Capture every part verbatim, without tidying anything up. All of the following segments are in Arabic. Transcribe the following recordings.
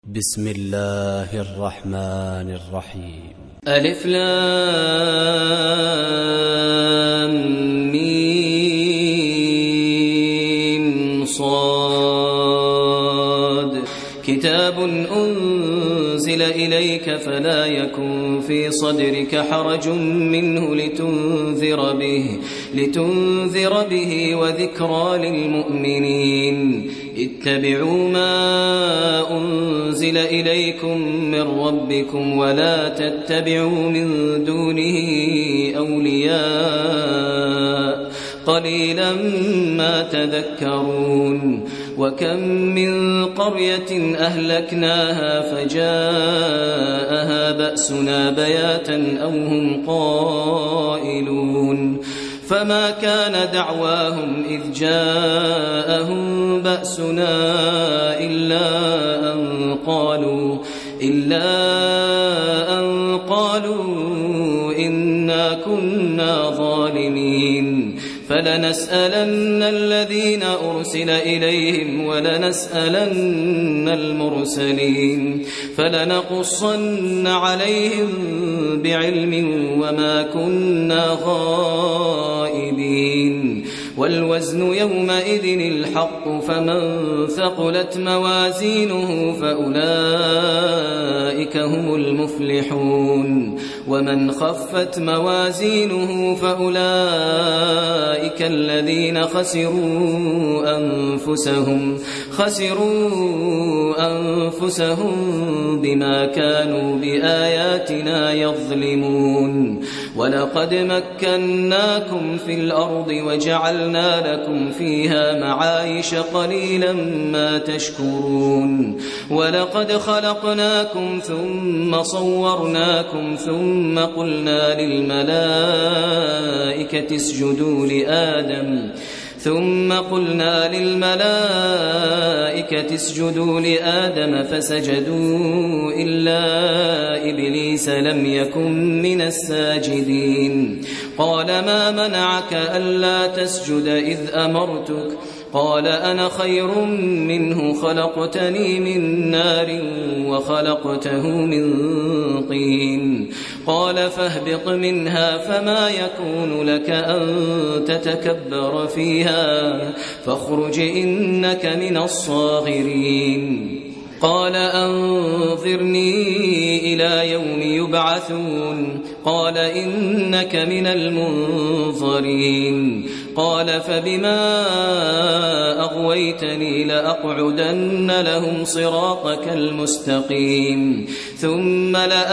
بسم الله الرحمن الرحيم. ألف لام ميم صاد كتاب أنزل إليك فلا يكن في صدرك حرج منه لتنذر به لتنذر به وذكرى للمؤمنين. اتبعوا ما أنزل إليكم من ربكم ولا تتبعوا من دونه أولياء قليلا ما تذكرون. وكم من قرية أهلكناها فجاءها بأسنا بياتا أو هم قائلون. فما كان دعواهم إذ جاءهم بأسنا إلا أن قالوا إلا أن قالوا إنا كنا ظالمين. فلنسألن الذين أرسل إليهم ولنسألن المرسلين فلنقصن عليهم بعلم وما كنا غائبين. والوزن يومئذ الحق فمن ثقلت موازينه فأولئك هم المفلحون. ومن خفت موازينه فأولئك الذين خسروا أنفسهم خسروا أنفسهم بما كانوا بآياتنا يظلمون. ولقد مكناكم في الأرض وجعلنا لكم فيها معايش قليلا ما تشكرون. ولقد خلقناكم ثم صورناكم ثم قلنا للملائكة اسجدوا لآدم ثم قلنا للملائكة اسجدوا لآدم فسجدوا إلا إبليس لم يكن من الساجدين. قال ما منعك ألا تسجد إذ أمرتك؟ قال أنا خير منه خلقتني من نار وخلقته من طين. قال فاهبط منها فما يكون لك أن تتكبر فيها فاخرج إنك من الصاغرين. قال أنظرني إلى يوم يبعثون. قال إنك من المنظرين. قال فبما أغويتني لأقعدن لهم صراطك المستقيم ثم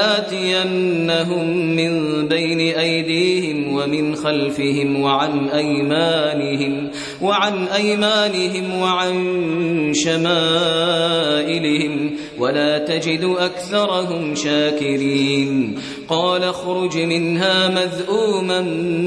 لآتينهم من بين أيديهم ومن خلفهم وعن أيمانهم وعن أيمانهم وعن شمائلهم ولا تجد أكثرهم شاكرين. قال اخرج منها مذءوما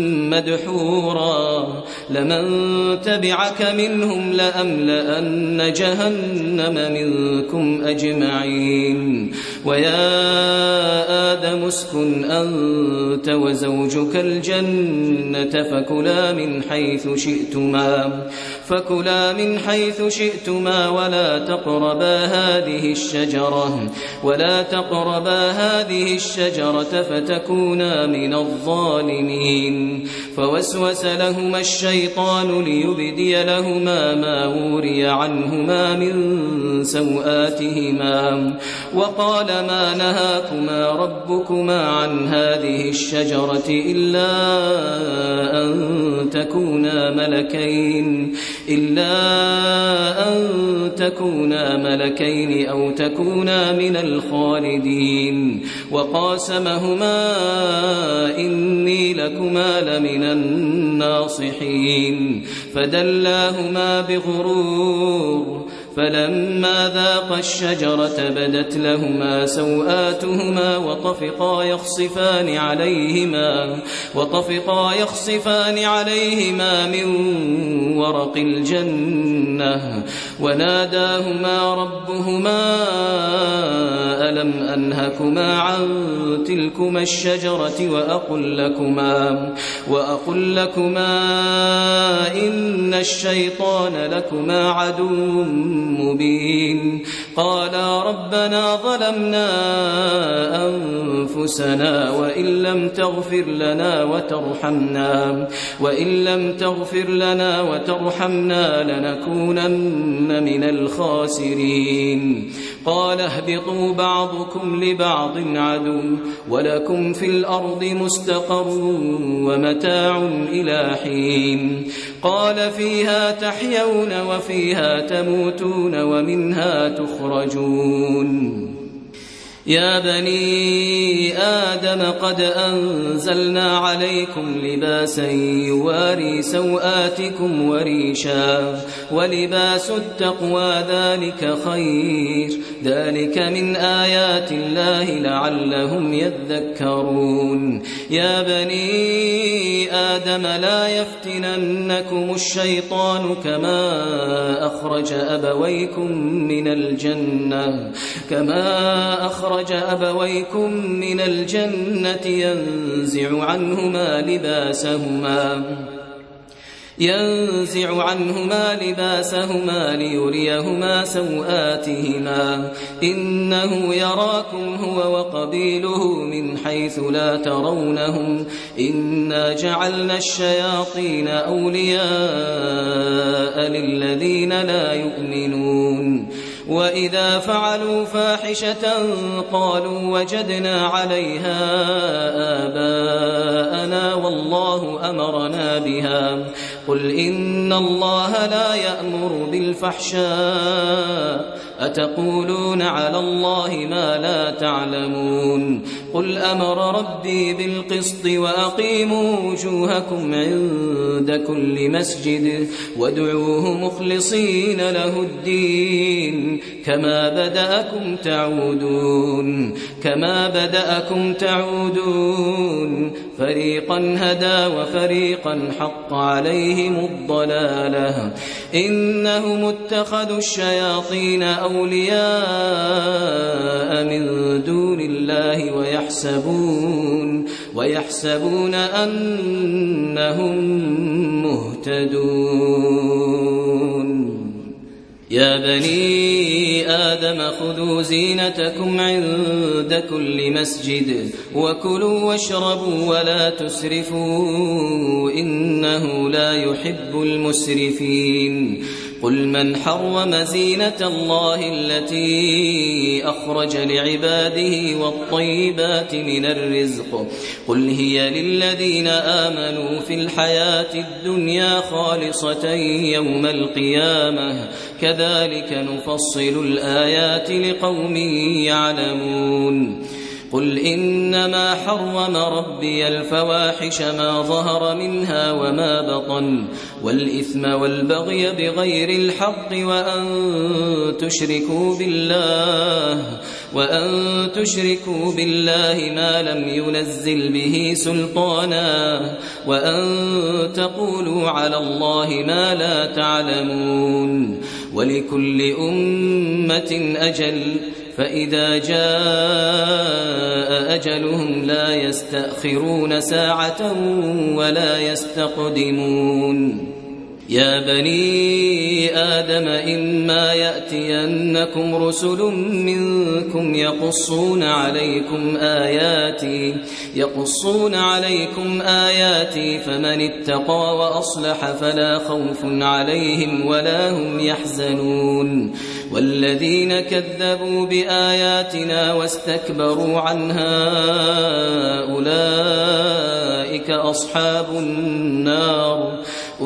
مدحورا لمن تبعك منهم لأملأن جهنم منكم أجمعين. ويا آدم اسكن أنت وزوجك الجنة فكلا من حيث شئتما فكلا من حيث شئتما ولا تقربا هذه الشجرة ولا تقربا هذه الشجرة فتكونا من الظالمين. فوسوس لهما الشيطان ليبدي لهما ما وري عنهما من سوآتهما وقال ما نهاكما ربكما عن هذه الشجرة إلا أن تكونا ملكين إلا أن تكونا ملكين أو تكونا من الخالدين. وقاسمهما إني لكما لمن الناصحين. فدلاهما بغرور فلما ذاقا الشجرة بدت لهما سوآتهما وطفقا يخصفان عليهما وطفقا يخصفان عليهما من ورق الجنة وناداهما ربهما ألم أنهكما عن تلكما الشجرة وأقل لكما, وأقل لكما إن الشيطان لكما عدو مبين. قالا ربنا ظلمنا أنفسنا وإن لم تغفر لنا وترحمنا وإن لم تغفر لنا وترحمنا لنكونن من الخاسرين. قال اهبطوا بعضكم لبعض عدو ولكم في الأرض مستقر ومتاع إلى حين. قال فيها تحيون وفيها تموتون ومنها تخرجون. يا بني آدم قد أنزلنا عليكم لباسا يواري سوآتكم وريشا ولباس التقوى ذلك خير ذلك من آيات الله لعلهم يذكرون. يا بني آدم لا يفتننكم الشيطان كما أخرج أبويكم من الجنة كما أخرج أبويكم من الجنة ينزع عنهما لباسهما ينزع عنهما لباسهما ليريهما سوآتهما إنه يراكم هو وقبيله من حيث لا ترونهم إنا جعلنا الشياطين أولياء للذين لا يؤمنون. وإذا فعلوا فاحشة قالوا وجدنا عليها آباءنا والله أمرنا بها قل إن الله لا يأمر بالفحشاء أتقولون على الله ما لا تعلمون. قل أمر ربي بالقسط وأقيموا وجوهكم عند كل مسجد وادعوه مخلصين له الدين كما بدأكم تعودون كما بدأكم تعودون فريقا هدى وفريقا حق عليهم الضلالة إنهم اتخذوا الشياطين أولياء من دون الله ويحسبون ويحسبون أنهم مهتدون. يا بني آدم خذوا زينتكم عند كل مسجد وكلوا واشربوا ولا تسرفوا إنه لا يحب المسرفين. قل من حرم زينة الله التي أخرج لعباده والطيبات من الرزق قل هي للذين آمنوا في الحياة الدنيا خالصة يوم القيامة كذلك نفصل الآيات لقوم يعلمون. قل إنما حرم ربي الفواحش ما ظهر منها وما بطن والإثم والبغي بغير الحق وأن تشركوا بالله وأن تشركوا بالله ما لم ينزل به سلطانا وأن تقولوا على الله ما لا تعلمون. ولكل أمة أجل فإذا جاء أجلهم لا يستأخرون ساعة ولا يستقدمون. يا بني آدم إما يأتينكم رسل منكم يقصون عليكم آياتي يقصون عليكم آياتي فمن اتقى وأصلح فلا خوف عليهم ولا هم يحزنون. والذين كذبوا بآياتنا واستكبروا عنها أولئك أصحاب النار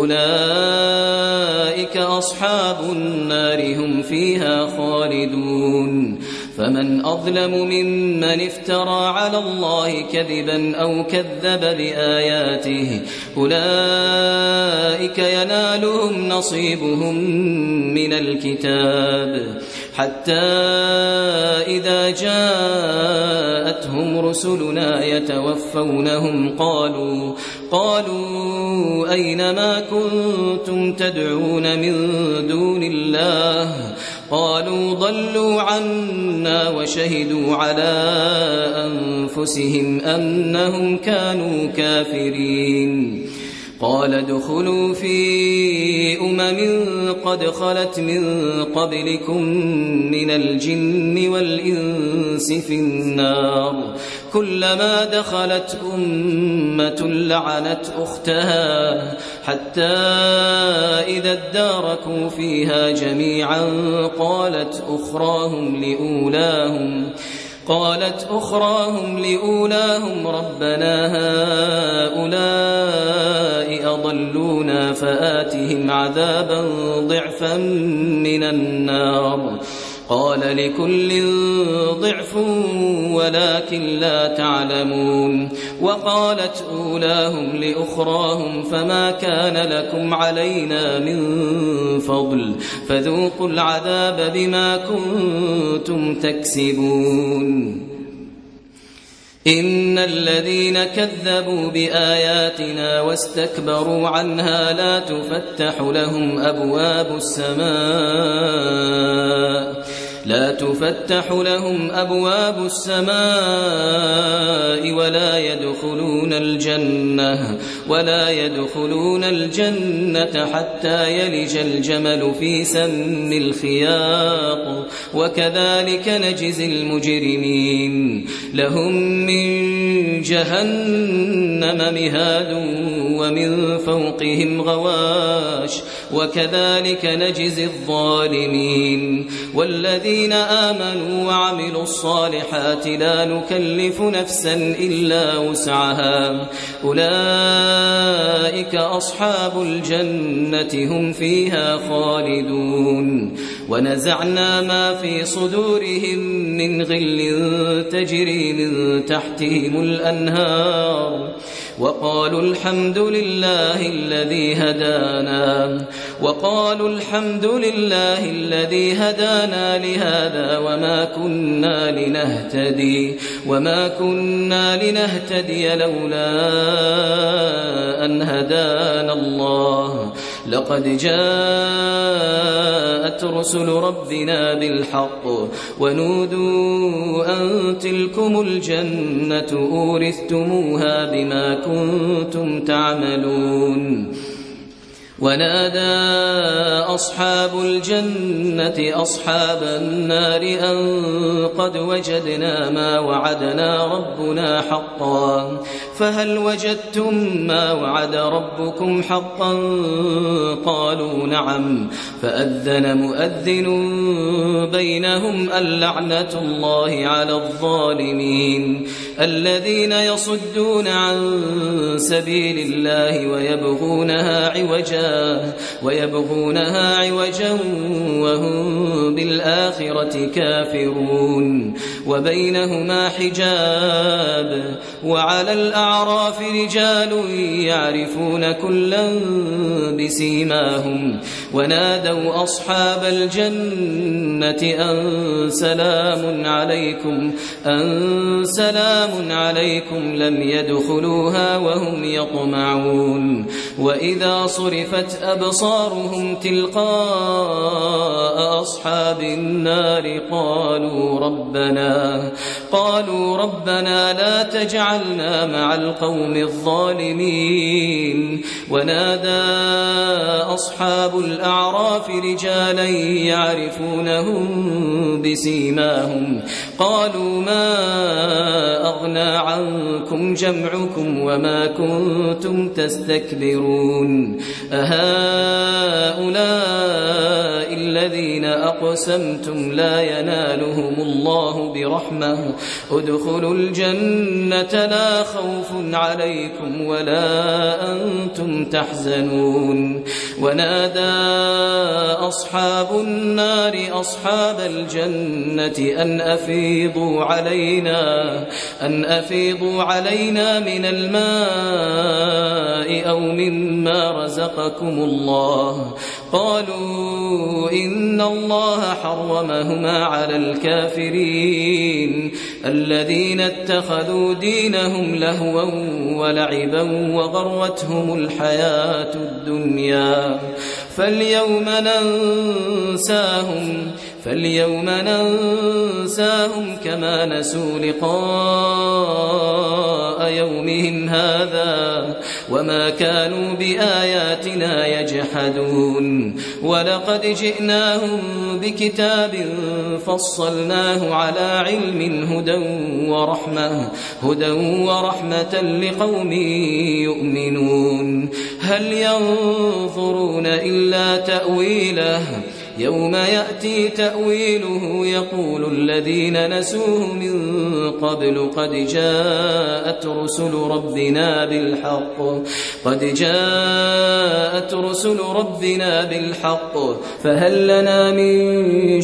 أولئك أصحاب النار هم فيها خالدون. فمن أظلم ممن افترى على الله كذبا أو كذب بآياته أولئك ينالهم نصيبهم من الكتاب حتى إذا جاءتهم رسلنا يتوفونهم قالوا قالوا أين ما كنتم تدعون من دون الله قالوا ضلوا عنا وشهدوا على أنفسهم أنهم كانوا كافرين قال ادخلوا في أمم قد خلت من قبلكم من الجن والإنس في النار كلما دخلت أمة لعنت أختها حتى إذا اداركوا فيها جميعا قالت أخراهم لأولاهم قالت أخراهم لأولاهم ربنا هؤلاء أضلونا فآتهم عذابا ضعفا من النار قال لكل ضعف ولكن لا تعلمون وقالت أولاهم لأخراهم فما كان لكم علينا من فضل فذوقوا العذاب بما كنتم تكسبون إن الذين كذبوا بآياتنا واستكبروا عنها لا تفتح لهم أبواب السماء لا تفتح لهم أبواب السماء ولا يدخلون الجنة ولا يدخلون الجنة حتى يلج الجمل في سم الخياط وكذلك نجزي المجرمين لهم من جهنم مهاد ومن فوقهم غواش وكذلك نجزي الظالمين والذين الذين آمنوا وعملوا الصالحات لا نكلف نفسا إلا وسعها أولئك أصحاب الجنة هم فيها خالدون ونزعنا ما في صدورهم من غل تجري من تحتهم الأنهار وقالوا الحمد لله الذي هدانا وقالوا الحمد لله الذي هدانا لهذا وما كنا لنهتدي وما كنا لنهتدي لولا أن هدانا الله لقد جاءت رسل ربنا بالحق ونودوا أن تلكم الجنة أورثتموها بما كنتم تعملون ونادى أصحاب الجنة أصحاب النار أن قد وجدنا ما وعدنا ربنا حقا فهل وجدتم ما وعد ربكم حقا قالوا نعم فأذن مؤذن بينهم اللعنة الله على الظالمين الذين يصدون عن سبيل الله ويبغونها عوجا ويبغونها عوجا وهم بالآخرة كافرون وبينهما حجاب وعلى الأعراف رجال يعرفون كلا بسيماهم ونادوا أصحاب الجنة أن سلام عليكم أن سلام عليكم لم يدخلوها وهم يطمعون وإذا صرفت أبصارهم تلقاء أصحاب النار قالوا ربنا قالوا ربنا لا تجعلنا مع القوم الظالمين ونادى أصحاب الأعراف رجالا يعرفونهم بسيماهم قالوا ما أغنى عنكم جمعكم وما كنتم تستكبرون أهؤلاء الذين أقسمتم لا ينالهم الله برحمة ادخلوا الجنة لا خوف عليكم ولا أنتم تحزنون ونادى أصحاب النار أصحاب الجنة أن أفيضوا علينا أن أفيضوا علينا من الماء أو مما رزقكم الله قالوا إن الله حرمهما على الكافرين الذين اتخذوا دينهم لهوا ولعبا وغرتهم الحياة الدنيا فاليوم ننساهم فاليوم ننساهم كما نسوا لقاء يومهم هذا وما كانوا بآياتنا يجحدون ولقد جئناهم بكتاب فصلناه على علم هدى ورحمة هدى ورحمة لقوم يؤمنون هل ينظرون إلا تأويله يوم يأتي تأويله يقول الذين نسوه من قبل قد جاءت رسل ربنا بالحق قد جاءت رسل ربنا بالحق فهل لنا من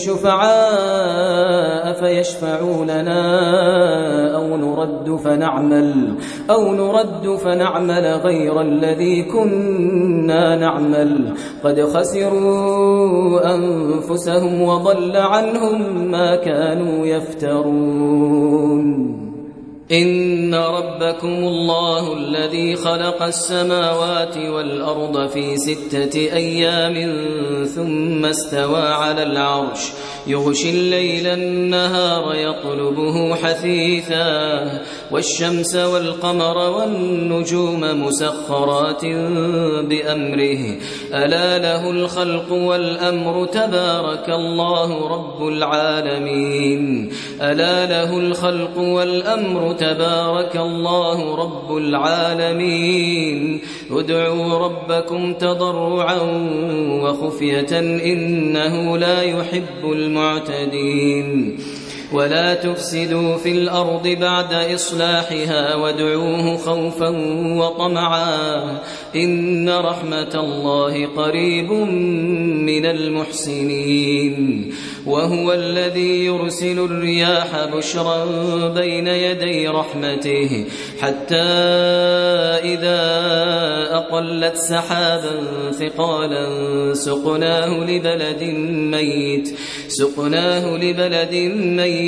شفعاء فيشفعوا لنا أو نرد فنعمل أو نرد فنعمل غير الذي كنا نعمل قد خسروا أنفسهم وضل عنهم ما كانوا يفترون إن ربكم الله الذي خلق السماوات والأرض في ستة أيام ثم استوى على العرش يغشي الليل النهار يطلبه حثيثا والشمس والقمر والنجوم مسخرات بأمره ألا له الخلق والأمر تبارك الله رب العالمين ألا له الخلق والأمر تبارك الله رب العالمين ادعوا ربكم تضرعا وخفية إنه لا يحب المعتدين ولا تفسدوا في الأرض بعد إصلاحها وادعوه خوفا وطمعا إن رحمة الله قريب من المحسنين وهو الذي يرسل الرياح بشرا بين يدي رحمته حتى إذا أقلت سحابا ثقالا سقناه لبلد ميت سقناه لبلد ميت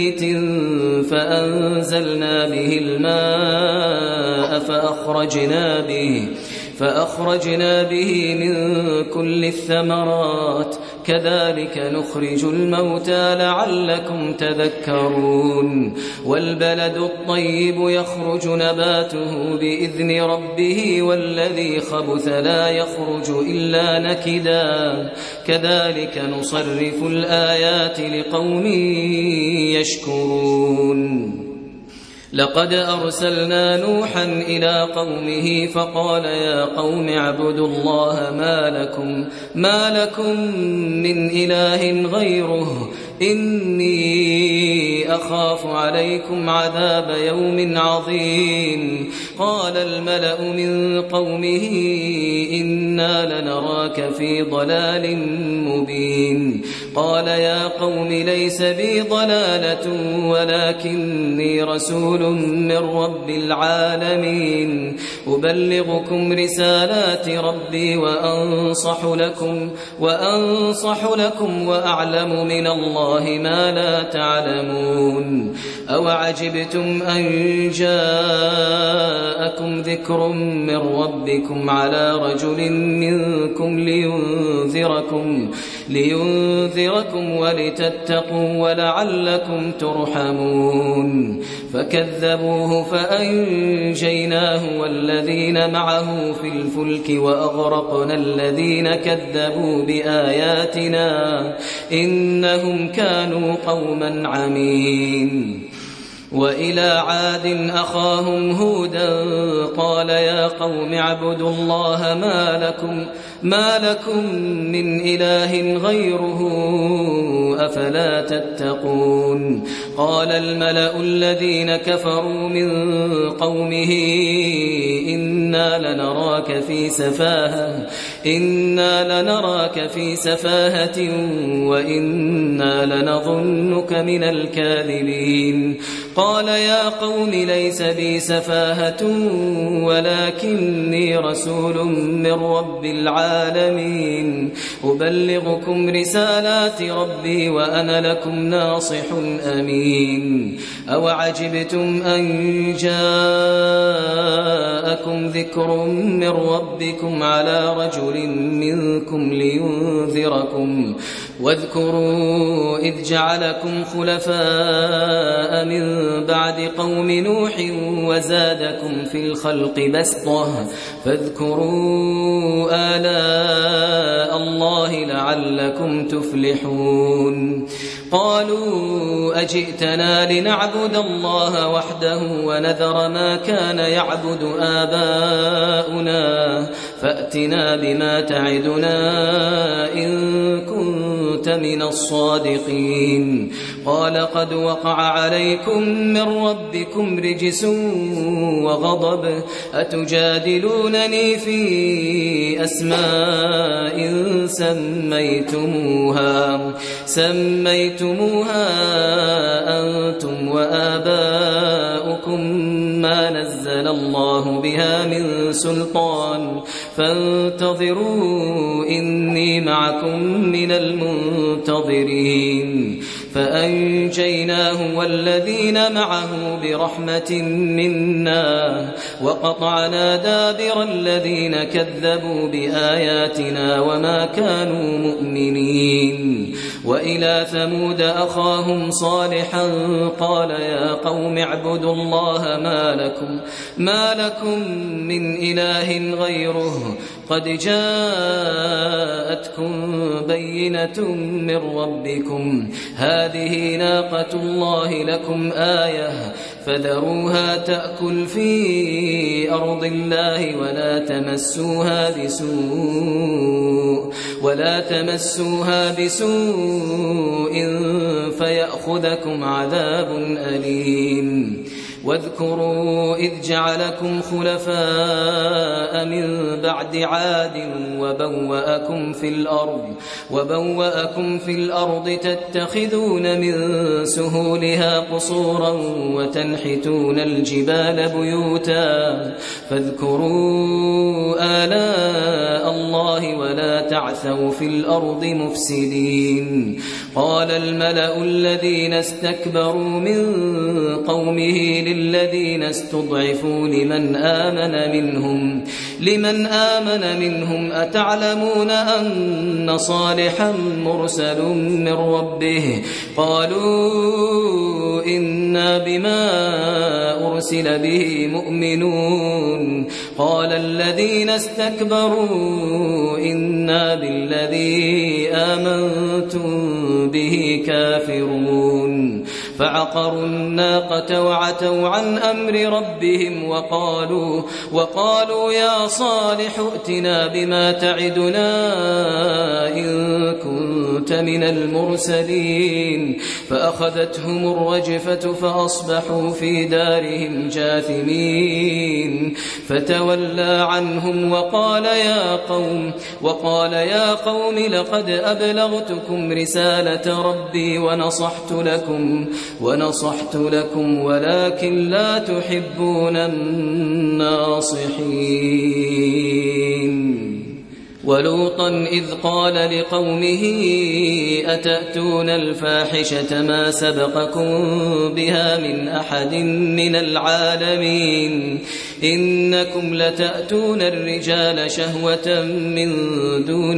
فأنزلنا به الماء فأخرجنا به فأخرجنا به من كل الثمرات كذلك نخرج الموتى لعلكم تذكرون والبلد الطيب يخرج نباته بإذن ربه والذي خبث لا يخرج إلا نكدا كذلك نصرف الآيات لقوم يشكرون لقد أرسلنا نوحا إلى قومه فقال يا قوم اعبدوا الله ما لكم ما لكم من إله غيره إني أخاف عليكم عذاب يوم عظيم قال الملأ من قومه إنا لنراك في ضلال مبين قال يا قوم ليس بي ضلالة ولكني رسول من رب العالمين أبلغكم رسالات ربي وأنصح لكم وأنصح لكم وأعلم من الله ما لا تعلمون أو عجبتم أن جاءكم ذكر من ربكم على رجل منكم لينذركم لينذركم ولتتقوا ولعلكم ترحمون فكذبوه فأنجيناه والذين معه في الفلك وأغرقنا الذين كذبوا بآياتنا إنهم كانوا قوما عمين وإلى عاد أخاهم هودا قال يا قوم اعبدوا الله ما لكم ما لكم من إله غيره أفلا تتقون قال الملأ الذين كفروا من قومه إنا لنراك في سفاهة إنا لنراك في سفاهة وإنا لنظنك من الكاذبين قال يا قوم ليس بي سفاهة ولكني رسول من رب العالمين أبلغكم رسالات ربي وأنا لكم ناصح أمين أوعجبتم أن جاءكم ذكر من ربكم على رجل منكم لينذركم واذكروا إذ جعلكم خلفاء من بعد قوم نوح وزادكم في الخلق بسطة فاذكروا آلاء الله لعلكم تفلحون قالوا أجئتنا لنعبد الله وحده ونذر ما كان يعبد آباؤنا فأتنا بما تعدنا إن كنت من الصادقين قال قد وقع عليكم من ربكم رجس وغضب أتجادلونني في أسماء سميتموها سميتموها أنتم وآباؤكم ما نزل الله بها من سلطان فانتظروا إني معكم من المنتظرين فأنجيناه والذين معه برحمة منا وقطعنا دابر الذين كذبوا بآياتنا وما كانوا مؤمنين وإلى ثمود أخاهم صالحا قال يا قوم اعبدوا الله ما لكم, ما لكم من إله غيره قد جاءتكم بينة من ربكم هذه ناقة الله لكم آية فذروها تأكل في أرض الله ولا تمسوها بسوء ولا تمسوها بسوء فيأخذكم عذاب أليم واذكروا إذ جعلكم خلفاء من بعد عاد وبوأكم في الأرض وبوأكم في الأرض تتخذون من سهولها قصورا وتنحتون الجبال بيوتا فاذكروا آلاء الله ولا تعثوا في الأرض مفسدين قال الملأ الذين استكبروا من قومه للذين استضعفوا لمن آمن منهم لمن آمن منهم أتعلمون أن صالحا مرسل من ربه قالوا إنا بما أرسل به مؤمنون قال الذين استكبروا إنا بالذي آمنتم به كافرون فعقروا الناقة وعتوا عن أمر ربهم وقالوا, وقالوا يا صالح ائتنا بما تعدنا إن كنت من المرسلين فأخذتهم الرجفة فأصبحوا في دارهم جاثمين فتولى عنهم وقال يا قوم, وقال يا قوم لقد أبلغتكم رسالة ربي ونصحت لكم ونصحت لكم ولكن لا تحبون الناصحين ولوطا إذ قال لقومه أتأتون الفاحشة ما سبقكم بها من أحد من العالمين إنكم لتأتون الرجال شهوة من دون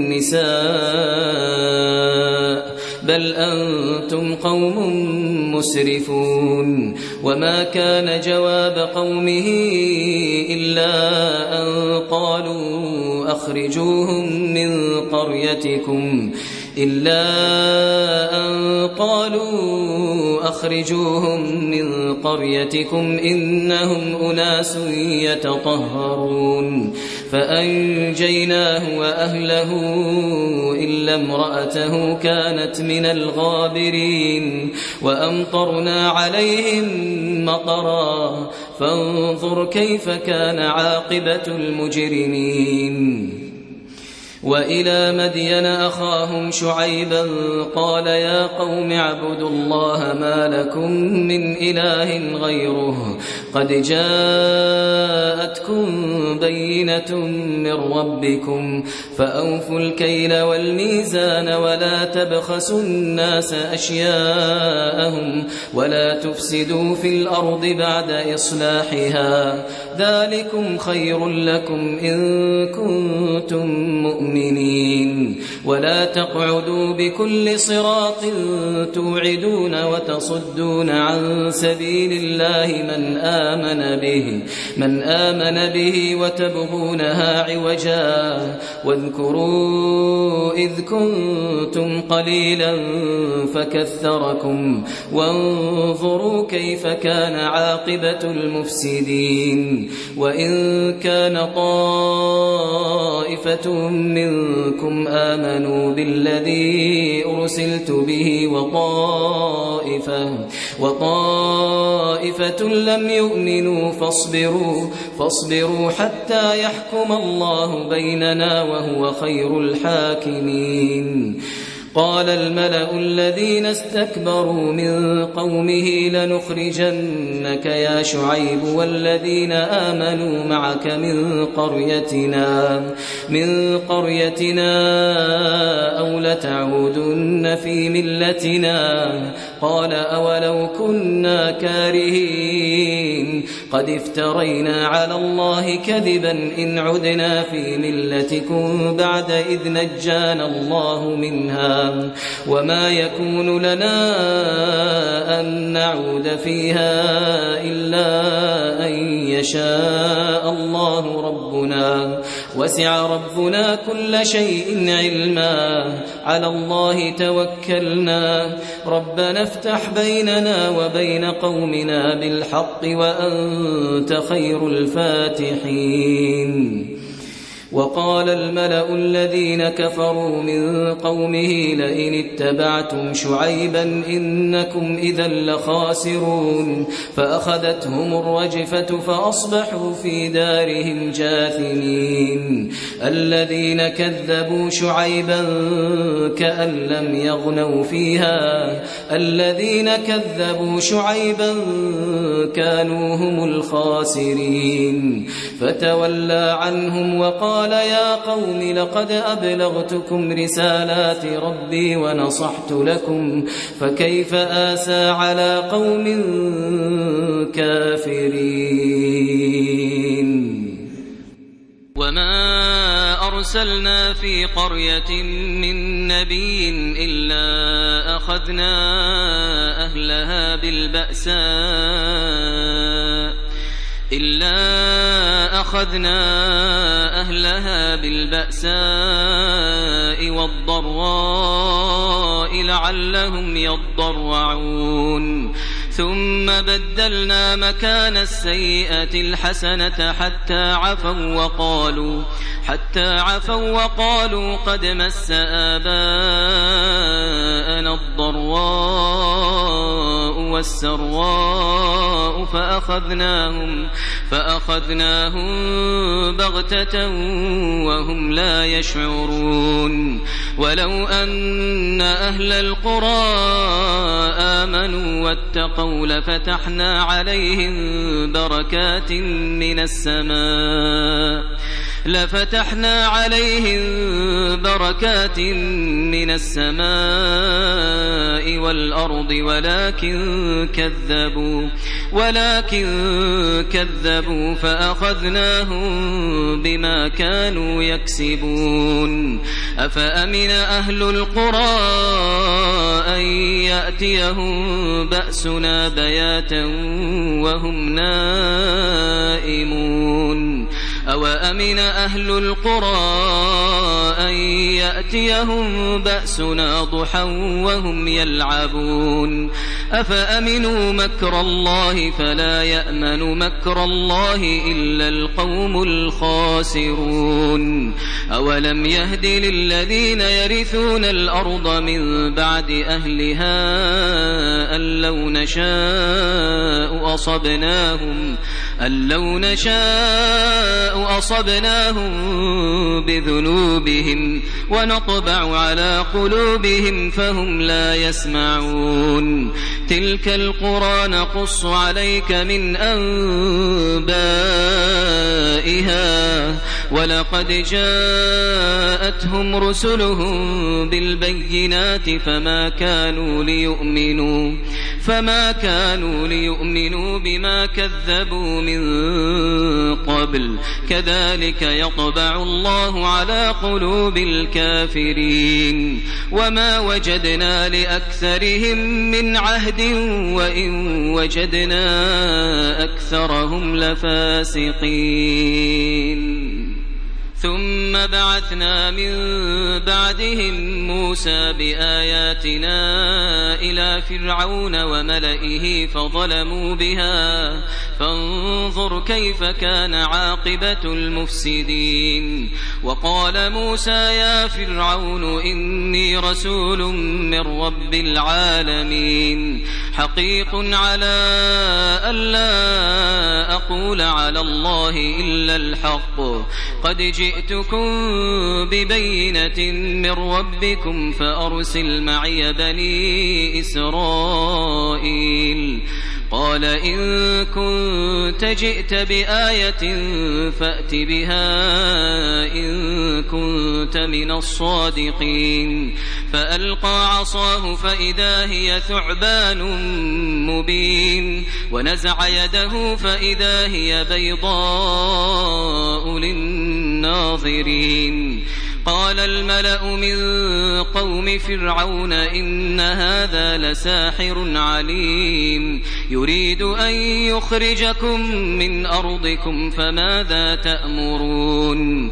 النساء بل أنتم قوم مسرفون وما كان جواب قومه إلا أن قالوا أخرجوهم من قريتكم إلا أن قالوا أخرجوهم من قريتكم إنهم أناس يتطهرون فأنجيناه وأهله إلا امرأته كانت من الغابرين وأمطرنا عليهم مطرا فانظر كيف كان عاقبة المجرمين وإلى مدين أخاهم شعيبا قال يا قوم اعبدوا الله ما لكم من إله غيره قد جاءتكم بينة من ربكم فأوفوا الكيل والميزان ولا تبخسوا الناس أشياءهم ولا تفسدوا في الأرض بعد إصلاحها ذلكم خير لكم إن كنتم مؤمنين ولا تقعدوا بكل صراط توعدون وتصدون عن سبيل الله من آمن به من آمن به وتبغونها عوجا واذكروا إذ كنتم قليلا فكثركم وانظروا كيف كان عاقبة المفسدين وإن كان طائفة منكم آمنوا بالذي أرسلت به وطائفة, وطائفة لم يؤمنوا فاصبروا, فاصبروا حتى يحكم الله بيننا وهو خير الحاكمين قال الملأ الذين استكبروا من قومه لنخرجنك يا شعيب والذين آمنوا معك من قريتنا من قريتنا أو لتعودن في ملتنا قال أولو كنا كارهين قد افترينا على الله كذبا إن عدنا في ملتكم بعد إذ نجانا الله منها وما يكون لنا أن نعود فيها إلا أن يشاء الله ربنا وسع ربنا كل شيء علما على الله توكلنا ربنا افتح بيننا وبين قومنا بالحق وأنت خير الفاتحين وقال الملأ الذين كفروا من قومه لئن اتبعتم شعيبا إنكم إذا لخاسرون فأخذتهم الرجفة فأصبحوا في دارهم جاثمين الذين كذبوا شعيبا كأن لم يغنوا فيها الذين كذبوا شعيبا كانوا هم الخاسرين فتولى عنهم وقال يا قوم لقد أبلغتكم رسالات ربي ونصحت لكم فكيف آسى على قوم كافرين وما أرسلنا في قرية من نبي إلا أخذنا أهلها بالبأساء إلا أخذنا أهلها بالبأساء والضراء لعلهم يضرعون ثم بدلنا مكان السيئة الحسنة حتى عفوا وقالوا حتى عفوا وقالوا قد مس آباءنا الضراء والسراء فأخذناهم فأخذناهم بغتة وهم لا يشعرون ولو أن أهل القرى آمنوا واتقوا لفتحنا عليهم بركات من السماء لفتحنا عليهم بركات من السماء والأرض ولكن كذبوا ولكن كذبوا فأخذناهم بما كانوا يكسبون أفأمن أهل القرى أن يأتيهم بأسنا بياتا وهم نائمون أوأمن أهل القرى أن يأتيهم بأسنا ضحى وهم يلعبون أفأمنوا مكر الله فلا يأمن مكر الله إلا القوم الخاسرون أولم يهد للذين يرثون الأرض من بعد أهلها أن لو نشاء أصبناهم أن لو نشاء أصبناهم بذنوبهم ونطبع على قلوبهم فهم لا يسمعون تلك القرى نقص عليك من أنبائها ولقد جاءتهم رسلهم بالبينات فما كانوا ليؤمنوا فما كانوا ليؤمنوا بما كذبوا من قبل كذلك يطبع الله على قلوب الكافرين وما وجدنا لأكثرهم من عهد وإن وجدنا أكثرهم لفاسقين ثم بعثنا من بعدهم موسى بآياتنا إلى فرعون وملئه فظلموا بها فانظر كيف كان عاقبة المفسدين وقال موسى يا فرعون إني رسول من رب العالمين حقيق على ألا أقول على الله إلا الحق قد جئتكم ببينة من ربكم فأرسل معي بني إسرائيل قال إن كنت جئت بآية فأت بها إن كنت من الصادقين فألقى عصاه فإذا هي ثعبان مبين ونزع يده فإذا هي بيضاء للناظرين قال الملأ من قوم فرعون إن هذا لساحر عليم يريد أن يخرجكم من أرضكم فماذا تأمرون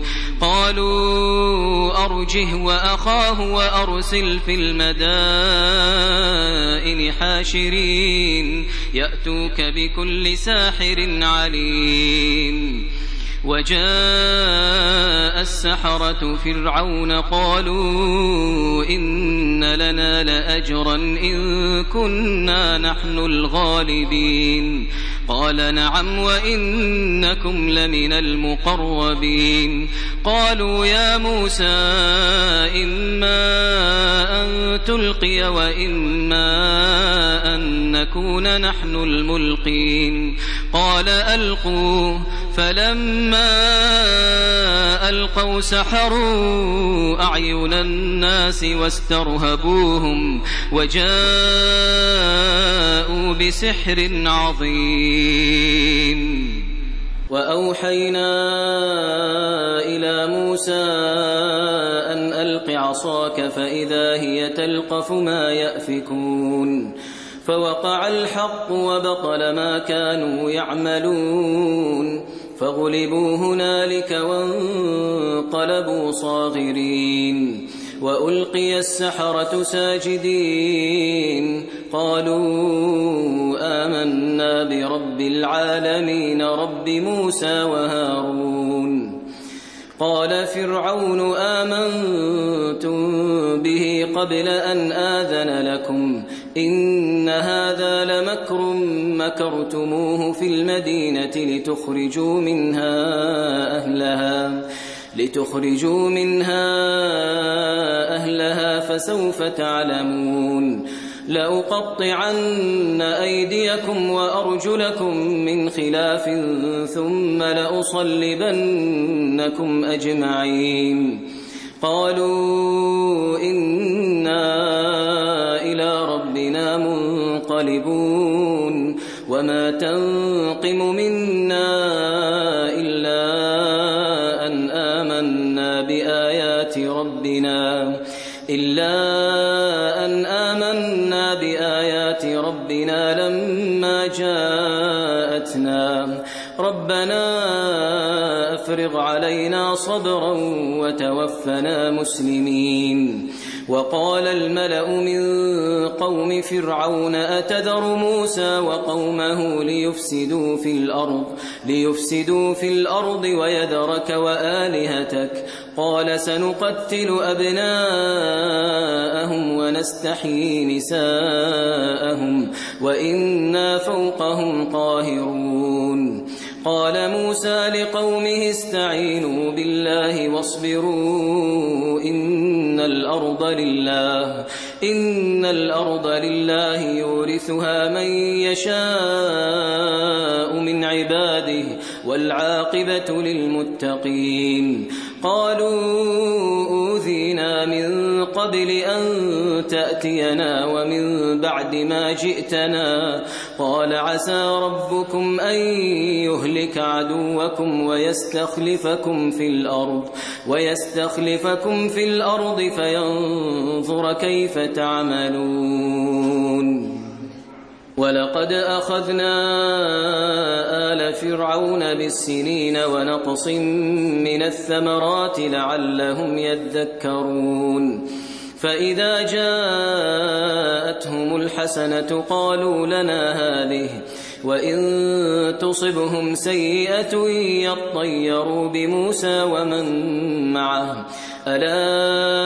قالوا أرجه وأخاه وأرسل في المدائن حاشرين يأتوك بكل ساحر عليم وجاء السحرة فرعون قالوا إن لنا لأجرا إن كنا نحن الغالبين قال نعم وإنكم لمن المقربين قالوا يا موسى إما أن تلقي وإما أن نكون نحن الملقين قال ألقوا فلما ألقوا سحروا أعين الناس واسترهبوهم وجاءوا بسحر عظيم وأوحينا إلى موسى أن ألق عصاك فإذا هي تلقف ما يأفكون فوقع الحق وبطل ما كانوا يعملون فغلبوا هنالك وانقلبوا صاغرين وألقي السحرة ساجدين قالوا آمنا برب العالمين رب موسى وهارون قال فرعون آمنتم به قبل أن آذن لكم إن هذا لمكر مكرتموه في المدينة لتخرجوا منها أهلها لتخرجوا منها أهلها فسوف تعلمون لأقطعن أيديكم وأرجلكم من خلاف ثم لأصلبنكم أجمعين قالوا إنا إلى ربنا منقلبون وما تنقم منا إلا أن آمنا بآيات ربنا إلا أن آمنا بآيات ربنا لما جاءتنا ربنا أفرغ علينا صبرا وتوفنا مسلمين وقال الملأ من قوم فرعون أتذر موسى وقومه ليفسدوا في الأرض ليفسدوا في الأرض ويذرك وآلهتك قال سنقتل أبناءهم ونستحيي نساءهم وإنا فوقهم قاهرون قال موسى لقومه استعينوا بالله واصبروا إن الأرض لله إن الأرض لله يورثها من يشاء من عباده والعاقبة للمتقين. قالوا أوذينا من قبل أن تأتينا ومن بعد ما جئتنا قال عسى ربكم أن يهلك عدوكم ويستخلفكم في الأرض ويستخلفكم في الأرض فينظر كيف تعملون. ولقد أخذنا آل فرعون بالسنين ونقص من الثمرات لعلهم يذكرون. فإذا جاءتهم الحسنة قالوا لنا هذه وإن تصبهم سيئة يطيروا بموسى ومن معه ألا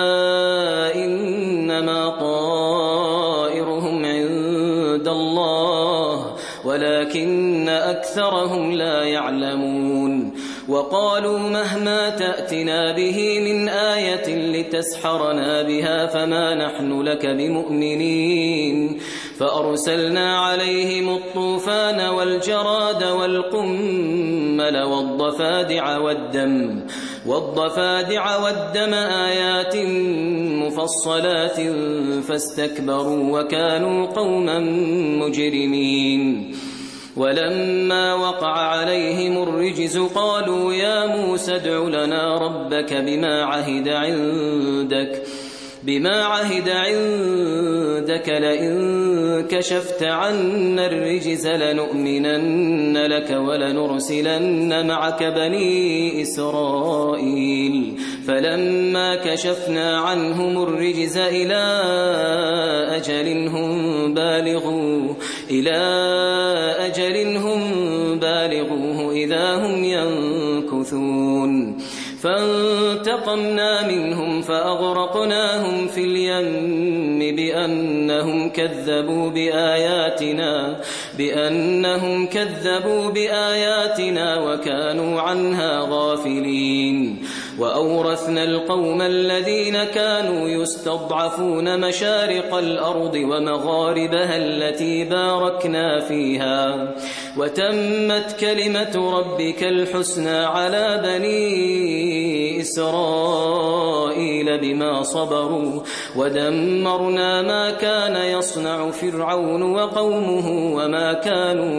إنما طائرهم عند الله ولكن أكثرهم لا يعلمون. وقالوا مهما تأتنا به من آية لتسحرنا بها فما نحن لك بمؤمنين. فأرسلنا عليهم الطوفان والجراد والقمل والضفادع والدم والضفادع والدم آيات مفصلات فاستكبروا وكانوا قوما مجرمين. ولما وقع عليهم الرجز قالوا يا موسى ادع لنا ربك بما عهد عندك بما عهد عندك لئن كشفت عنا الرجز لنؤمنن لك ولنرسلن معك بني إسرائيل. فلما كشفنا عنهم الرجز إلى أجل هم بالغوه إلى أجل هم بالغوه إذا هم ينكثون. فانتقمنا منهم فأغرقناهم في اليم بأنهم كذبوا بآياتنا بأنهم كذبوا بآياتنا وكانوا عنها غافلين. وأورثنا القوم الذين كانوا يستضعفون مشارق الأرض ومغاربها التي باركنا فيها وتمت كلمة ربك الحسنى على بني إسرائيل بما صبروا ودمرنا ما كان يصنع فرعون وقومه وما كانوا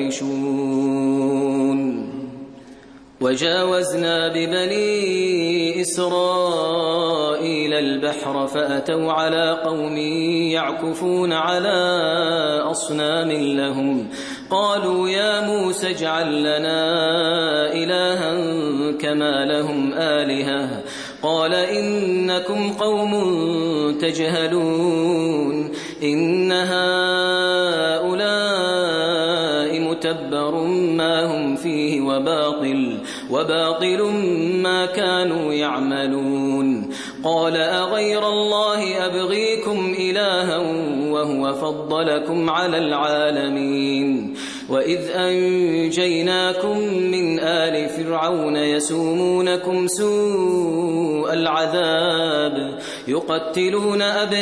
يعرشون. وجاوزنا ببني إسرائيل البحر فأتوا على قوم يعكفون على أصنام لهم قالوا يا موسى اجعل لنا إلها كما لهم آلهة قال إنكم قوم تجهلون إن هؤلاء متبر ما هم فيه وباطل وباطل ما كانوا يعملون. قال أغير الله أبغيكم إلها وهو فضلكم على العالمين. وإذ أنجيناكم من آل فرعون يسومونكم سوء العذاب يقتلون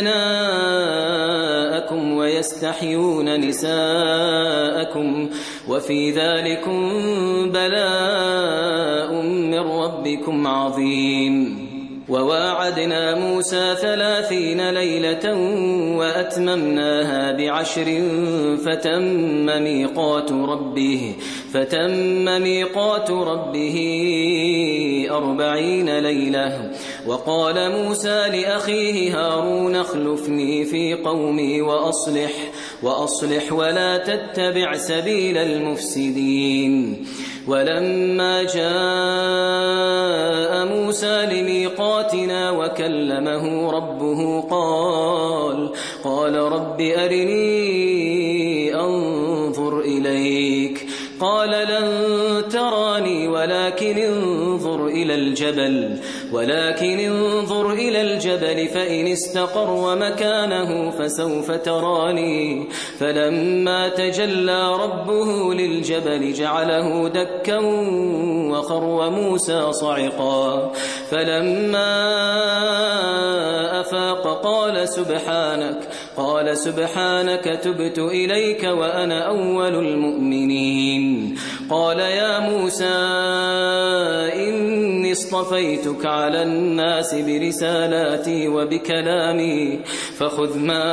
أبناءكم ويستحيون نساءكم وفي ذلكم بلاء من ربكم عظيم. وواعدنا موسى ثلاثين ليلة وأتممناها بعشر فتم ميقات ربه فتم ميقات ربه أربعين ليلة. وقال موسى لأخيه هارون اخلفني في قومي وأصلح وأصلح ولا تتبع سبيل المفسدين. ولما جاء موسى لميقاتنا وكلمه ربه قال قال رب أرني أنظر إليك قال لن تراني ولكن انظر إلى الجبل ولكن انظر إلى الجبل فإن استقر مكانه فسوف تراني فلما تجلى ربه للجبل جعله دكا وخر موسى صعقا فلما أفاق قال سبحانك قال سبحانك تبت إليك وأنا أول المؤمنين قال يا موسى إني اصطفيتك على الناس برسالاتي وبكلامي فخذ ما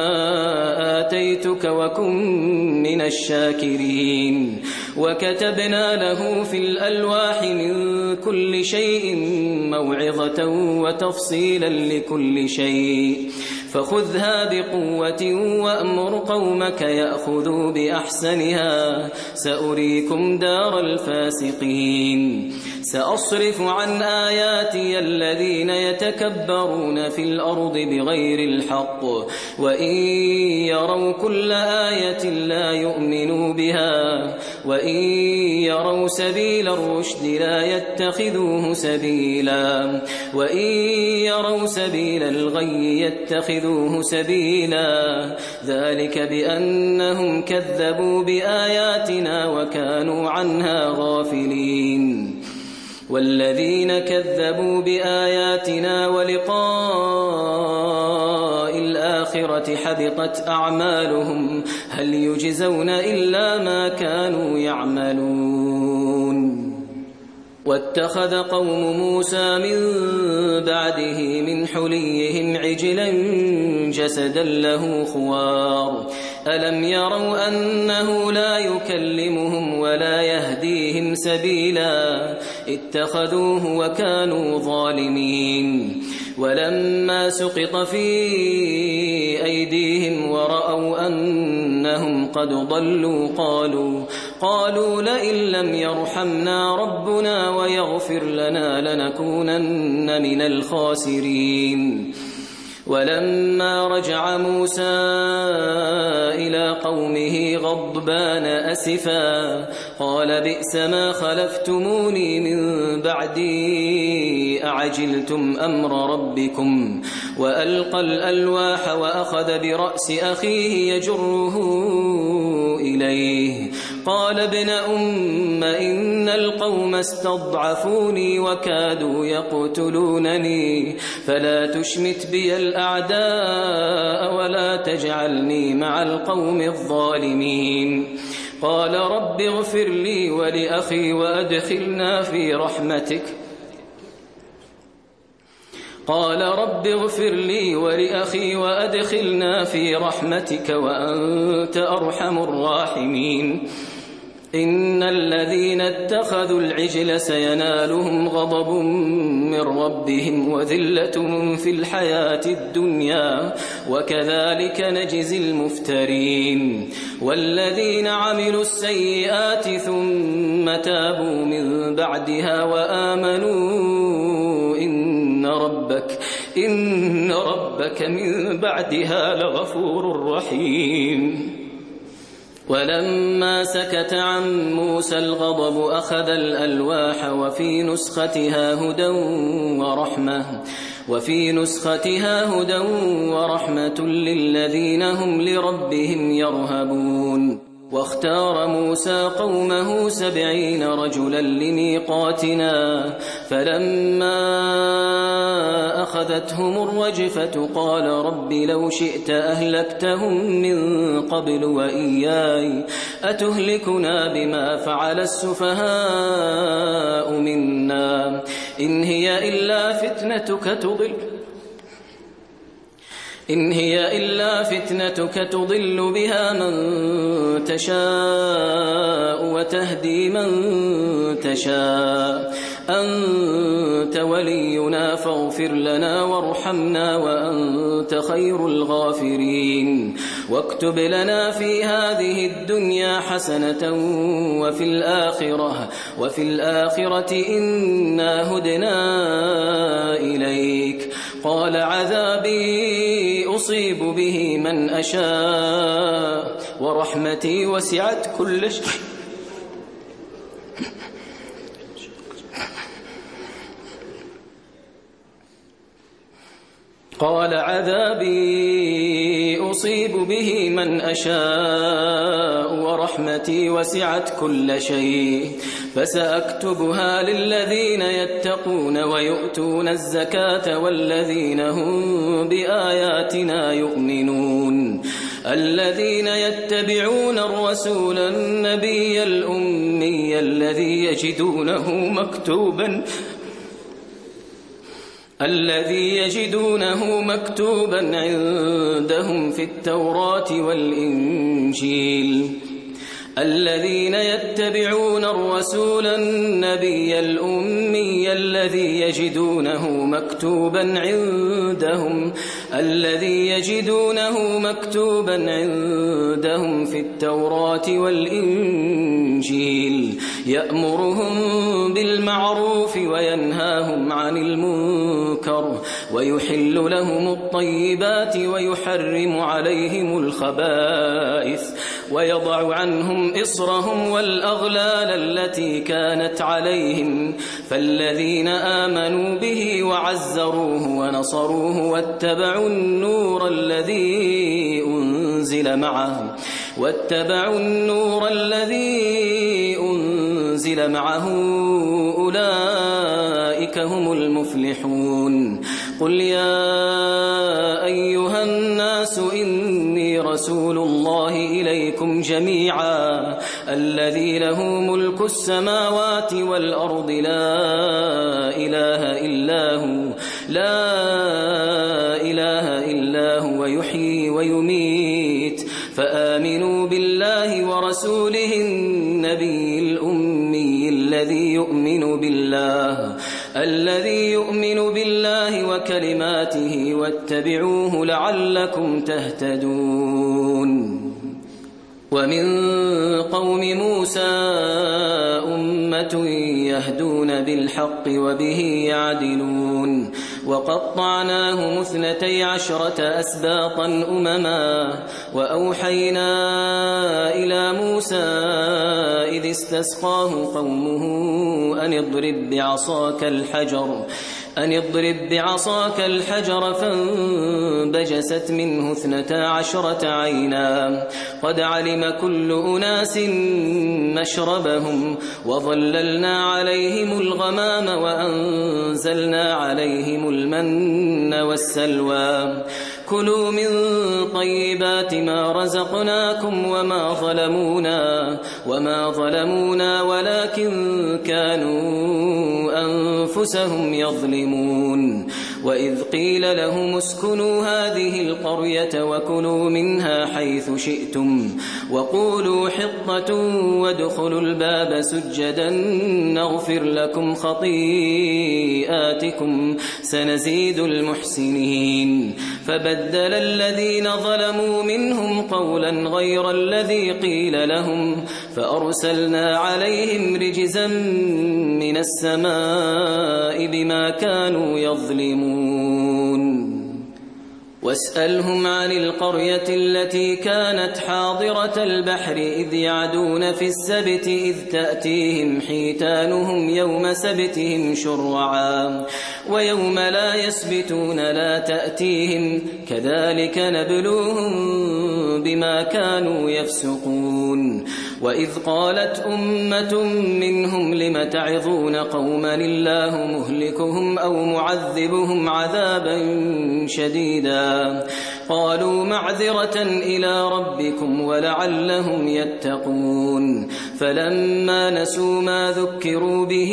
آتيتك وكن من الشاكرين وكتبنا له في الألواح من كل شيء موعظة وتفصيلا لكل شيء فخذها بقوة وأمر قومك يأخذوا بأحسنها سأريكم دار الفاسقين سأصرف عن آياتي الذين يتكبرون في الأرض بغير الحق وإن يروا كل آية لا يؤمنوا بها وإن يروا سبيل الرشد لا يتخذوه سبيلا وإن يروا سبيل الغي يتخذوه سبيلا ذلك بأنهم كذبوا بآياتنا وكانوا عنها غافلين والذين كذبوا بآياتنا ولقاء الآخرة حبطت أعمالهم هل يجزون إلا ما كانوا يعملون واتخذ قوم موسى من بعده من حليهم عجلا جسدا له خوار ألم يروا أنه لا يكلمهم ولا يهديهم سبيلا اتخذوه وكانوا ظالمين ولما سقط في أيديهم ورأوا أنهم قد ضلوا قالوا قالوا لئن لم يرحمنا ربنا ويغفر لنا لنكونن من الخاسرين ولما رجع موسى إلى قومه غضبان أسفا قال بئس ما خلفتموني من بعدي أعجلتم أمر ربكم وألقى الألواح وأخذ برأس أخيه يجره إليه قال ابن أم إن القوم استضعفوني وكادوا يقتلونني فلا تشمت بي الأعداء ولا تجعلني مع القوم الظالمين قال رب اغفر لي ولأخي وأدخلنا في رحمتك قال رب اغفر لي ولأخي وأدخلنا في رحمتك وأنت أرحم الراحمين إن الذين اتخذوا العجل سينالهم غضب من ربهم وذلة في الحياة الدنيا وكذلك نجزي المفترين والذين عملوا السيئات ثم تابوا من بعدها وآمنوا إن ربك إن ربك من بعدها لغفور رحيم ولما سكت عن موسى الغضب أخذ الألواح وفي نسختها هدى ورحمة وفي نسختها هدى ورحمة للذين هم لربهم يرهبون واختار موسى قومه سبعين رجلا لميقاتنا فلما أخذتهم الرجفة قال رب لو شئت أهلكتهم من قبل وإياي أتهلكنا بما فعل السفهاء منا إن هي إلا فتنتك تضل إن هي إلا فتنتك تضل بها من تشاء وتهدي من تشاء أنت ولينا فاغفر لنا وارحمنا وأنت خير الغافرين واكتب لنا في هذه الدنيا حسنة وفي الآخرة وفي الآخرة إنا هدنا إليك قال عذابي أصيب به من أشاء ورحمتي وسعت كل شيء قال عذابي أصيب به من أشاء ورحمتي وسعت كل شيء فسأكتبها للذين يتقون ويؤتون الزكاة والذين هم بآياتنا يؤمنون الذين يتبعون الرسول النبي الأمي الذي يجدونه مكتوبا الذي يجدونه مكتوبا عندهم في التوراة والإنجيل الذين يتبعون الرسول النبي الأمي الذي يجدونه مكتوبا عندهم الذي يجدونه مكتوبا عندهم في التوراة والإنجيل يأمرهم بالمعروف وينهاهم عن المنكر ويحل لهم الطيبات ويحرم عليهم الخبائث ويضع عنهم إصرهم والأغلال التي كانت عليهم فالذين آمنوا به وعزروه ونصروه واتبعوا النور الذي أنزل معه واتبعوا النور الذي أنزل معه أولئك هم المفلحون قل يا أيها الناس إني رسول الله إليكم جميعا الذي له ملك السماوات والأرض لا إله إلا هو لا إله إلا هو يحيي ويميت فآمنوا بالله ورسوله النبي الأمي الذي يؤمن بالله الذي يؤمن بالله وكلماته واتبعوه لعلكم تهتدون ومن قوم موسى أمة يهدون بالحق وبه يعدلون وقطعناهم اثنتي عشرة أسباطا أمما وأوحينا إلى موسى إذ استسقاه قومه أن اضرب بعصاك الحجر أن اضرب بعصاك الحجر فانبجست منه اثنتا عشرة عينا قد علم كل أناس مشربهم وظللنا عليهم الغمام وأنزلنا عليهم المن والسلوى كلوا من طيبات ما رزقناكم وما ظلمونا وما ظلمونا ولكن كانوا أنفسهم يظلمون وإذ قيل لهم اسكنوا هذه القرية وكلوا منها حيث شئتم وقولوا حطة وادخلوا الباب سجدا نغفر لكم خطيئاتكم سنزيد المحسنين فبدل الذين ظلموا منهم قولا غير الذي قيل لهم فأرسلنا عليهم رجزا من السماء بما كانوا يظلمون واسألهم عن القرية التي كانت حاضرة البحر إذ يعدون في السبت إذ تأتيهم حيتانهم يوم سبتهم شرعا ويوم لا يسبتون لا تأتيهم كذلك نبلوهم بما كانوا يفسقون وإذ قالت أمة منهم لم تعظون قوما الله مهلكهم أو معذبهم عذابا شديدا قالوا معذرة إلى ربكم ولعلهم يتقون فلما نسوا ما ذكروا به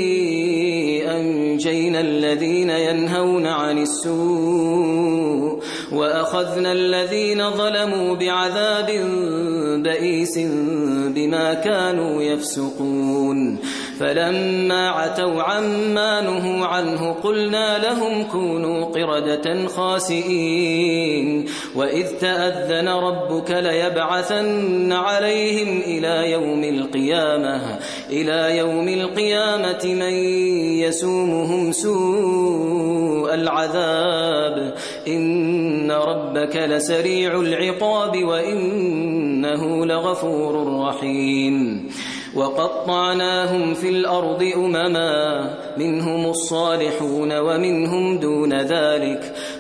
أنجينا الذين ينهون عن السوء وأخذنا الذين ظلموا بعذاب بئيس بما كانوا يفسقون فلما عتوا عما نهوا عنه قلنا لهم كونوا قردة خاسئين وإذ تأذن ربك ليبعثن عليهم إلى يوم القيامة إلى يوم القيامة من يسومهم سوء العذاب إن ربك لسريع العقاب وإنه لغفور رحيم وقطعناهم في الأرض أمما منهم الصالحون ومنهم دون ذلك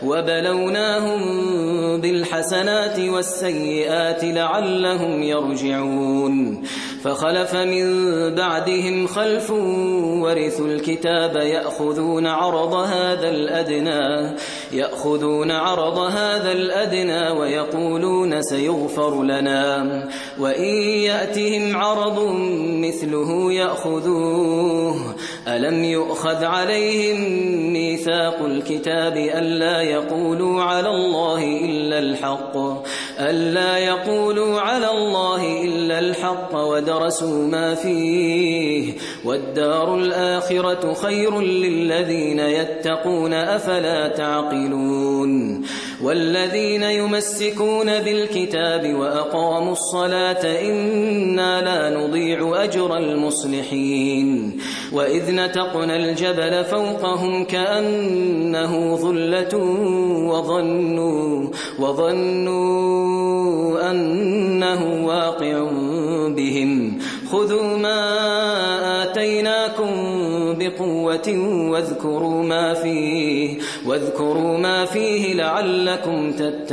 وبلوناهم بالحسنات والسيئات لعلهم يرجعون فخلف من بعدهم خلف ورثوا الكتاب يأخذون عرض هذا الأدنى يأخذون عرض هذا الأدنى ويقولون سيغفر لنا وإن يأتهم عرض مثله يأخذوه ألم يؤخذ عليهم ميثاق الكتاب ألا يقولوا على الله إلا الحق ألا يقولوا على الله إلا الحق ودرسوا ما فيه والدار الآخرة خير للذين يتقون أفلا تعقلون والذين يمسكون بالكتاب وأقاموا الصلاة إنا لا نضيع أجر المصلحين وإذ نتقنا الجبل فوقهم كأنه ظلة وظنوا, وظنوا أنه واقع بهم خذوا ما آتيناكم بقوة واذكروا ما فيه واذكروا ما فيه لعلكم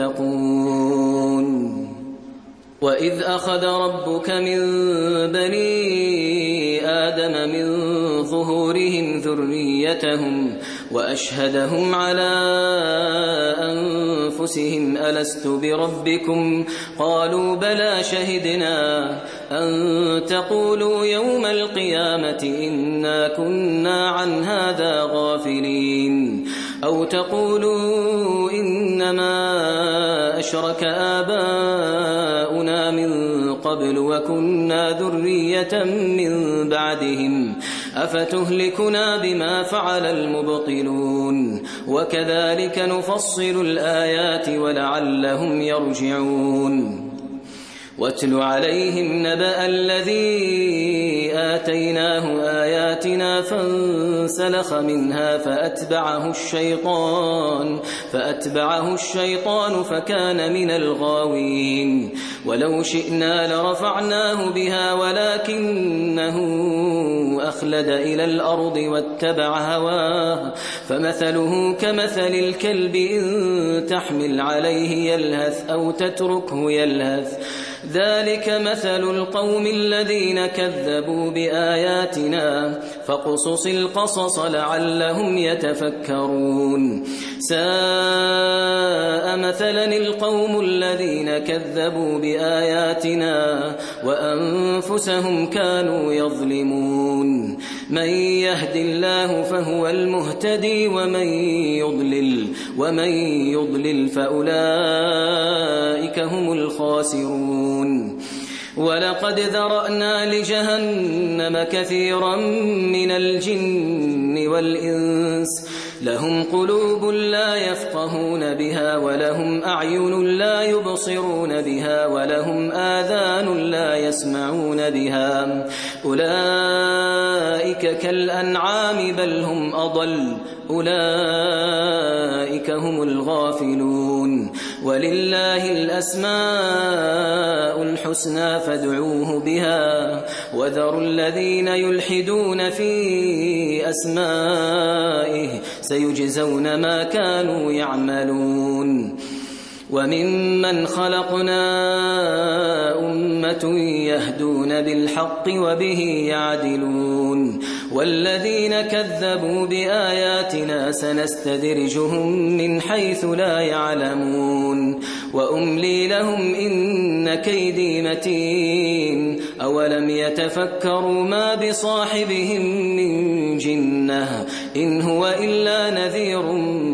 تتقون وإذ أخذ ربك من بني آدم من ظهورهم ذريتهم وأشهدهم على أنفسهم ألست بربكم قالوا بلى شهدنا أن تقولوا يوم القيامة إنا كنا عن هذا غافلين أو تقولوا إنما أشرك آباؤنا من قبل وكنا ذرية من بعدهم أفتهلكنا بما فعل المبطلون وكذلك نفصل الآيات ولعلهم يرجعون واتل عليهم نبأ الذي آتيناه آياتنا فانسلخ منها فأتبعه الشيطان فأتبعه الشيطان فكان من الغاوين ولو شئنا لرفعناه بها ولكنه أخلد إلى الأرض واتبع هواه فمثله كمثل الكلب إن تحمل عليه يلهث أو تتركه يلهث ذلك مثل القوم الذين كذبوا بآياتنا فاقصص القصص لعلهم يتفكرون ساء مثلا القوم الذين كذبوا بآياتنا وأنفسهم كانوا يظلمون من يهد الله فهو المهتدي ومن يضلل ومن يضلل فأولئك هم الخاسرون ولقد ذرأنا لجهنم كثيرا من الجن والإنس لهم قلوب لا يفقهون بها ولهم أعين لا يبصرون بها ولهم آذان لا يسمعون بها أولئك كالأنعام بل هم أضل أولئك هم الغافلون ولله الأسماء الحسنى فادعوه بها وذروا الذين يلحدون في أسمائه سيجزون ما كانوا يعملون وممن خلقنا أمة يهدون بالحق وبه يعدلون والذين كذبوا بآياتنا سنستدرجهم من حيث لا يعلمون وأملي لهم إن كيدي متين أولم يتفكروا ما بصاحبهم من جنة إن هو إلا نذير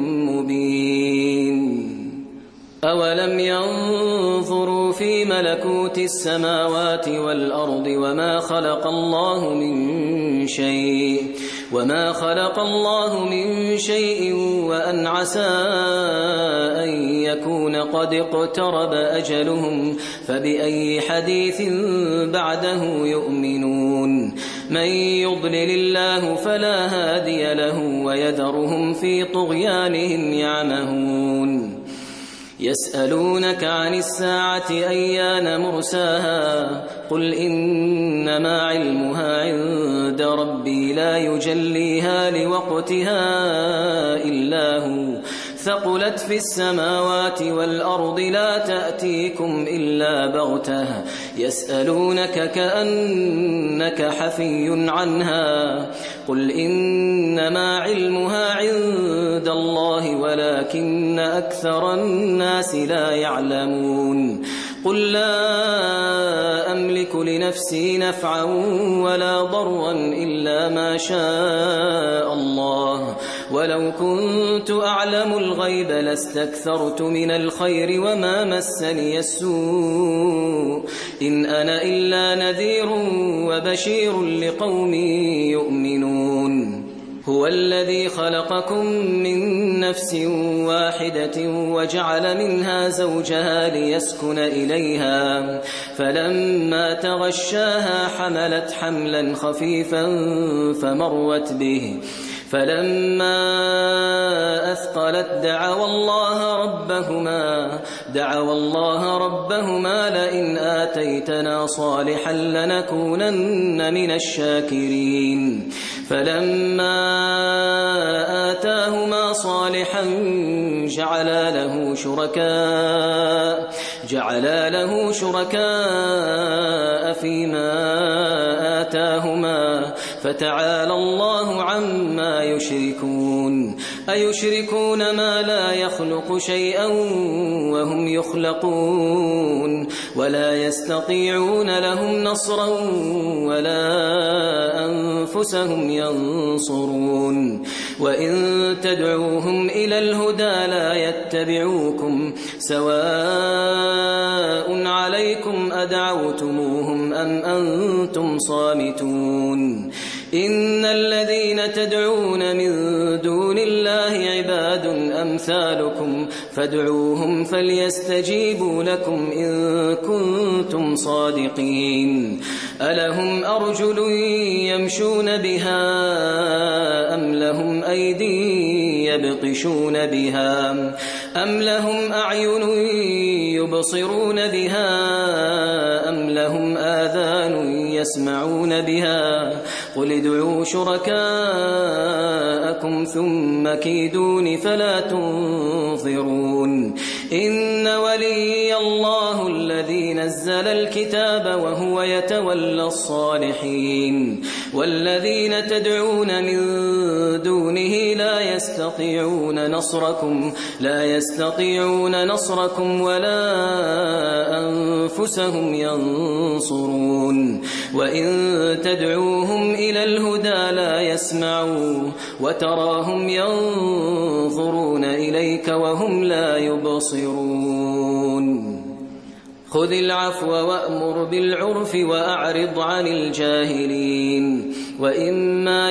مبين أولم ينظروا في ملكوت السماوات والأرض وما خلق الله من شيء وما خلق الله من شيء وأن عسى أن يكون قد اقترب أجلهم فبأي حديث بعده يؤمنون من يضلل الله فلا هادي له ويذرهم في طغيانهم يعمهون يسألونك عن الساعة أيان مرساها قل إنما علمها عند ربي لا يجليها لوقتها إلا هو ثقلت في السماوات والأرض لا تأتيكم إلا بغتة يسألونك كأنك حفي عنها قل إنما علمها عند الله ولكن أكثر الناس لا يعلمون قل لا أملك لنفسي نفعا ولا ضرا إلا ما شاء الله ولو كنت أعلم الغيب لاستكثرت من الخير وما مسني السوء إن أنا إلا نذير وبشير لقوم يؤمنون هو الذي خلقكم من نفس واحدة وجعل منها زوجها ليسكن إليها فلما تغشاها حملت حملا خفيفا فمرت به فلما أثقلت دعوا الله ربهما دعوا الله ربهما لئن آتيتنا صالحا لنكونن من الشاكرين فلما آتاهما صالحا جعلا له شركاء جعلا له شركاء فيما آتاهما فتعالى الله عما يشركون أيشركون ما لا يخلق شيئا وهم يخلقون ولا يستطيعون لهم نصرا ولا أنفسهم ينصرون وإن تدعوهم إلى الهدى لا يتبعوكم سواء عليكم أدعوتموهم أم أنتم صامتون إن الذين تدعون من دون الله عباد أمثالكم فادعوهم فليستجيبوا لكم إن كنتم صادقين ألهم أرجل يمشون بها أم لهم أيدي يبطشون بها أم لهم أعين يبصرون بها أم لهم آذان يسمعون بها قل ادعوا شركاءكم ثم كيدون فلا تنظرون إن ولي الله الذي نزل الكتاب وهو يتولى الصالحين والذين تدعون من دونه لا يستطيعون نصركم لا يستطيعون نصركم ولا أنفسهم ينصرون وإن تدعوهم إلى الهدى لا يسمعوا وتراهم ينظرون إليك وهم لا يبصرون خذ العفو وأمر بالعرف وأعرض عن الجاهلين وإما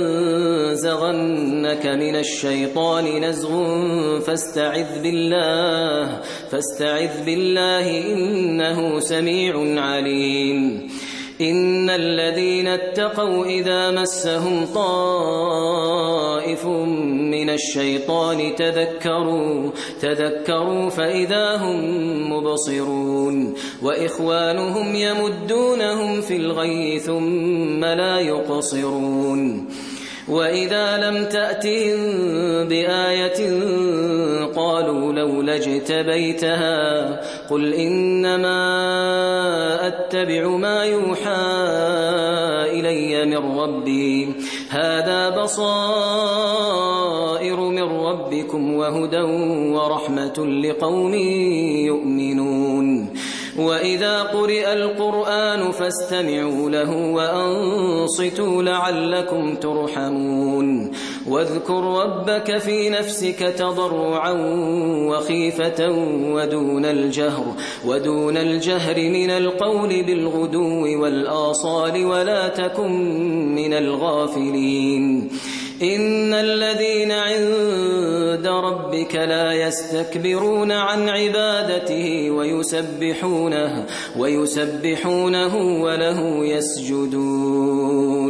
ينزغنك من الشيطان نزغ فاستعذ بالله فاستعذ بالله إنه سميع عليم إن الذين اتقوا إذا مسهم طائف من الشيطان تذكروا تذكروا فإذا هم مبصرون وإخوانهم يمدونهم في الغي ثم لا يقصرون وإذا لم تأتهم بآية قالوا لولا اجتبيتها قل إنما أتبع ما يوحى إلي من ربي هذا بصائر من ربكم وهدى ورحمة لقوم يؤمنون وإذا قرئ القرآن فاستمعوا له وأنصتوا لعلكم ترحمون واذكر ربك في نفسك تضرعا وخيفة ودون الجهر ودون الجهر من القول بالغدو والآصال ولا تكن من الغافلين إن الذين عند ربك لا يستكبرون عن عبادته ويسبحونه ويسبحونه وله يسجدون